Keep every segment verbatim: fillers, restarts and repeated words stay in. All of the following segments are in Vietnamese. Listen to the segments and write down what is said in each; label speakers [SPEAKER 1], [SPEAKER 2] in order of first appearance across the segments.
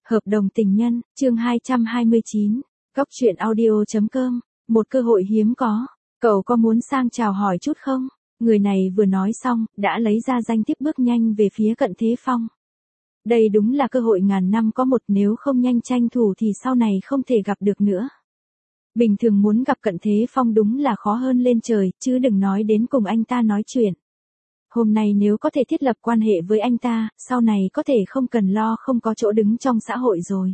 [SPEAKER 1] Hợp đồng tình nhân, chương hai trăm hai mươi chín, Góc truyện audio chấm com, một cơ hội hiếm có, cậu có muốn sang chào hỏi chút không? Người này vừa nói xong, đã lấy ra danh thiếp bước nhanh về phía Cận Thế Phong. Đây đúng là cơ hội ngàn năm có một, nếu không nhanh tranh thủ thì sau này không thể gặp được nữa. Bình thường muốn gặp Cận Thế Phong đúng là khó hơn lên trời, chứ đừng nói đến cùng anh ta nói chuyện. Hôm nay nếu có thể thiết lập quan hệ với anh ta, sau này có thể không cần lo không có chỗ đứng trong xã hội rồi.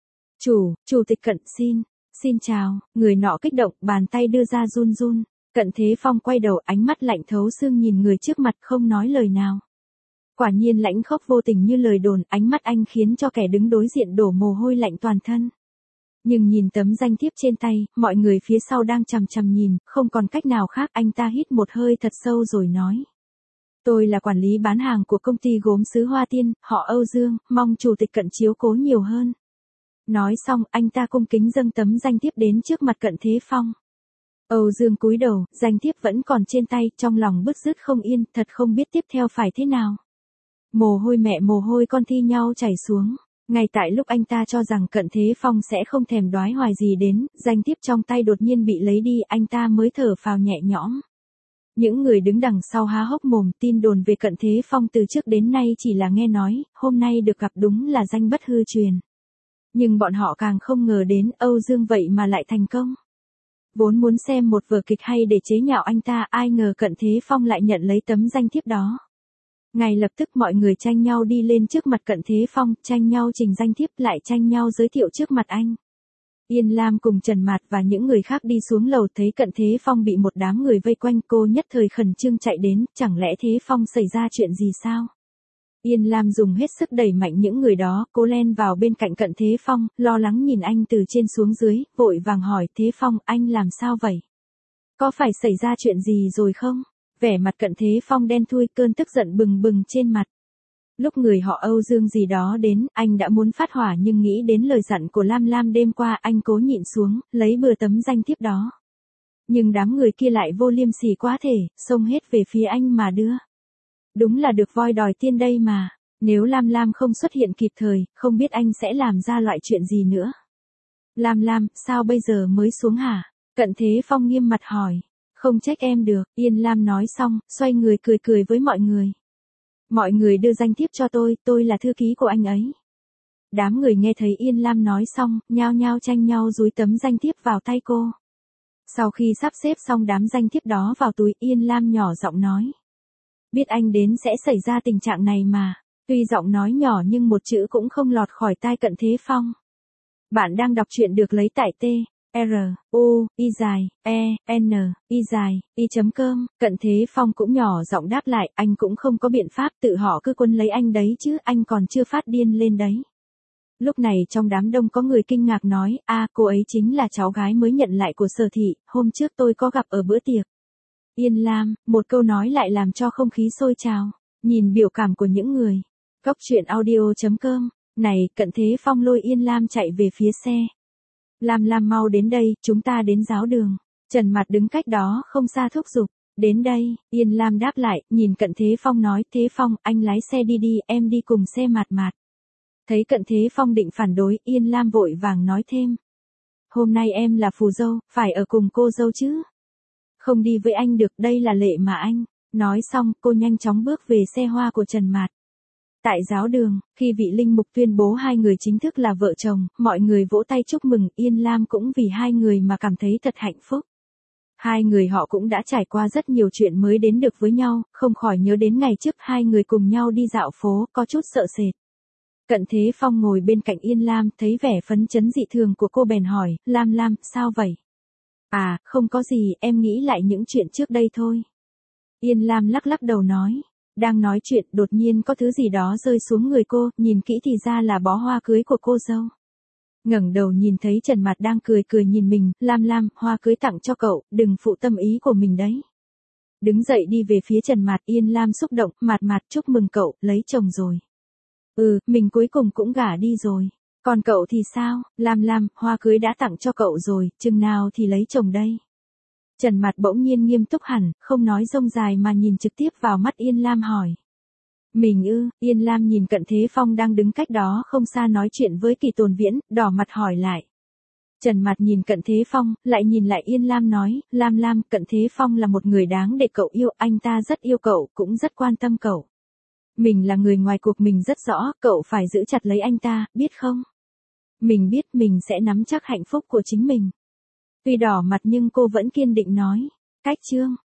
[SPEAKER 1] Chủ, chủ tịch Cận xin, xin chào, người nọ kích động, bàn tay đưa ra run run. Cận Thế Phong quay đầu, ánh mắt lạnh thấu xương nhìn người trước mặt không nói lời nào. Quả nhiên lãnh khốc vô tình như lời đồn, ánh mắt anh khiến cho kẻ đứng đối diện đổ mồ hôi lạnh toàn thân. Nhưng nhìn tấm danh thiếp trên tay, mọi người phía sau đang chằm chằm nhìn, không còn cách nào khác, anh ta hít một hơi thật sâu rồi nói. Tôi là quản lý bán hàng của công ty gốm sứ Hoa Tiên, họ Âu Dương, mong chủ tịch Cận chiếu cố nhiều hơn. Nói xong, anh ta cung kính dâng tấm danh thiếp đến trước mặt Cận Thế Phong. Âu Dương cúi đầu, danh thiếp vẫn còn trên tay, trong lòng bứt rứt không yên, thật không biết tiếp theo phải thế nào. Mồ hôi mẹ mồ hôi con thi nhau chảy xuống. Ngay tại lúc anh ta cho rằng Cận Thế Phong sẽ không thèm đoái hoài gì đến, danh thiếp trong tay đột nhiên bị lấy đi, anh ta mới thở phào nhẹ nhõm. Những người đứng đằng sau há hốc mồm, tin đồn về Cận Thế Phong từ trước đến nay chỉ là nghe nói, hôm nay được gặp đúng là danh bất hư truyền. Nhưng bọn họ càng không ngờ đến Âu Dương vậy mà lại thành công. Vốn muốn xem một vở kịch hay để chế nhạo anh ta, ai ngờ Cận Thế Phong lại nhận lấy tấm danh thiếp đó. Ngay lập tức mọi người tranh nhau đi lên trước mặt Cận Thế Phong, tranh nhau trình danh thiếp, lại tranh nhau giới thiệu trước mặt anh. Yên Lam cùng Trần Mạt và những người khác đi xuống lầu thấy Cận Thế Phong bị một đám người vây quanh, cô nhất thời khẩn trương chạy đến, chẳng lẽ Thế Phong xảy ra chuyện gì sao? Yên Lam dùng hết sức đẩy mạnh những người đó, cô len vào bên cạnh Cận Thế Phong, lo lắng nhìn anh từ trên xuống dưới, vội vàng hỏi, Thế Phong, anh làm sao vậy? Có phải xảy ra chuyện gì rồi không? Vẻ mặt Cận Thế Phong đen thui, cơn tức giận bừng bừng trên mặt. Lúc người họ Âu Dương gì đó đến, anh đã muốn phát hỏa nhưng nghĩ đến lời dặn của Lam Lam đêm qua, anh cố nhịn xuống, lấy bừa tấm danh thiếp đó. Nhưng đám người kia lại vô liêm sỉ quá thể, xông hết về phía anh mà đưa. Đúng là được voi đòi tiên đây mà, nếu Lam Lam không xuất hiện kịp thời, không biết anh sẽ làm ra loại chuyện gì nữa. Lam Lam, sao bây giờ mới xuống hả? Cận Thế Phong nghiêm mặt hỏi. Không trách em được, Yên Lam nói xong, xoay người cười cười với mọi người. Mọi người đưa danh thiếp cho tôi, tôi là thư ký của anh ấy. Đám người nghe thấy Yên Lam nói xong, nhao nhao tranh nhau dúi tấm danh thiếp vào tay cô. Sau khi sắp xếp xong đám danh thiếp đó vào túi, Yên Lam nhỏ giọng nói. Biết anh đến sẽ xảy ra tình trạng này mà. Tuy giọng nói nhỏ nhưng một chữ cũng không lọt khỏi tai Cận Thế Phong. Bạn đang đọc truyện được lấy tại T. R, U, Y dài, E, N, Y dài, Y chấm com, Cận Thế Phong cũng nhỏ giọng đáp lại, anh cũng không có biện pháp, tự họ cứ quân lấy anh đấy chứ, anh còn chưa phát điên lên đấy. Lúc này trong đám đông có người kinh ngạc nói, a cô ấy chính là cháu gái mới nhận lại của Sở Thị, hôm trước tôi có gặp ở bữa tiệc. Yên Lam, một câu nói lại làm cho không khí sôi trào, nhìn biểu cảm của những người. Góc truyện audio chấm com, này, Cận Thế Phong lôi Yên Lam chạy về phía xe. Lam Lam mau đến đây, chúng ta đến giáo đường. Trần Mạt đứng cách đó không xa thúc giục. Đến đây, Yên Lam đáp lại, nhìn Cận Thế Phong nói, Thế Phong, anh lái xe đi đi, em đi cùng xe Mạt Mạt. Thấy Cận Thế Phong định phản đối, Yên Lam vội vàng nói thêm. Hôm nay em là phù dâu, phải ở cùng cô dâu chứ. Không đi với anh được, đây là lệ mà anh. Nói xong, cô nhanh chóng bước về xe hoa của Trần Mạt. Tại giáo đường, khi vị linh mục tuyên bố hai người chính thức là vợ chồng, mọi người vỗ tay chúc mừng, Yên Lam cũng vì hai người mà cảm thấy thật hạnh phúc. Hai người họ cũng đã trải qua rất nhiều chuyện mới đến được với nhau, không khỏi nhớ đến ngày trước hai người cùng nhau đi dạo phố, có chút sợ sệt. Cận Thế Phong ngồi bên cạnh Yên Lam, thấy vẻ phấn chấn dị thường của cô bèn hỏi, Lam Lam, sao vậy? À, không có gì, em nghĩ lại những chuyện trước đây thôi. Yên Lam lắc lắc đầu nói. Đang nói chuyện, đột nhiên có thứ gì đó rơi xuống người cô, nhìn kỹ thì ra là bó hoa cưới của cô dâu. Ngẩng đầu nhìn thấy Trần Mạt đang cười cười nhìn mình, Lam Lam, hoa cưới tặng cho cậu, đừng phụ tâm ý của mình đấy. Đứng dậy đi về phía Trần Mạt, Yên Lam xúc động, Mạt Mạt chúc mừng cậu, lấy chồng rồi. Ừ, mình cuối cùng cũng gả đi rồi. Còn cậu thì sao, Lam Lam, hoa cưới đã tặng cho cậu rồi, chừng nào thì lấy chồng đây. Trần Mạt bỗng nhiên nghiêm túc hẳn, không nói rông dài mà nhìn trực tiếp vào mắt Yên Lam hỏi. Mình ư? Yên Lam nhìn Cận Thế Phong đang đứng cách đó không xa nói chuyện với Kỳ Tồn Viễn, đỏ mặt hỏi lại. Trần Mặt nhìn Cận Thế Phong, lại nhìn lại Yên Lam nói, Lam Lam, Cận Thế Phong là một người đáng để cậu yêu, anh ta rất yêu cậu, cũng rất quan tâm cậu. Mình là người ngoài cuộc, mình rất rõ, cậu phải giữ chặt lấy anh ta, biết không? Mình biết, mình sẽ nắm chắc hạnh phúc của chính mình. Tuy đỏ mặt nhưng cô vẫn kiên định nói. Cách chương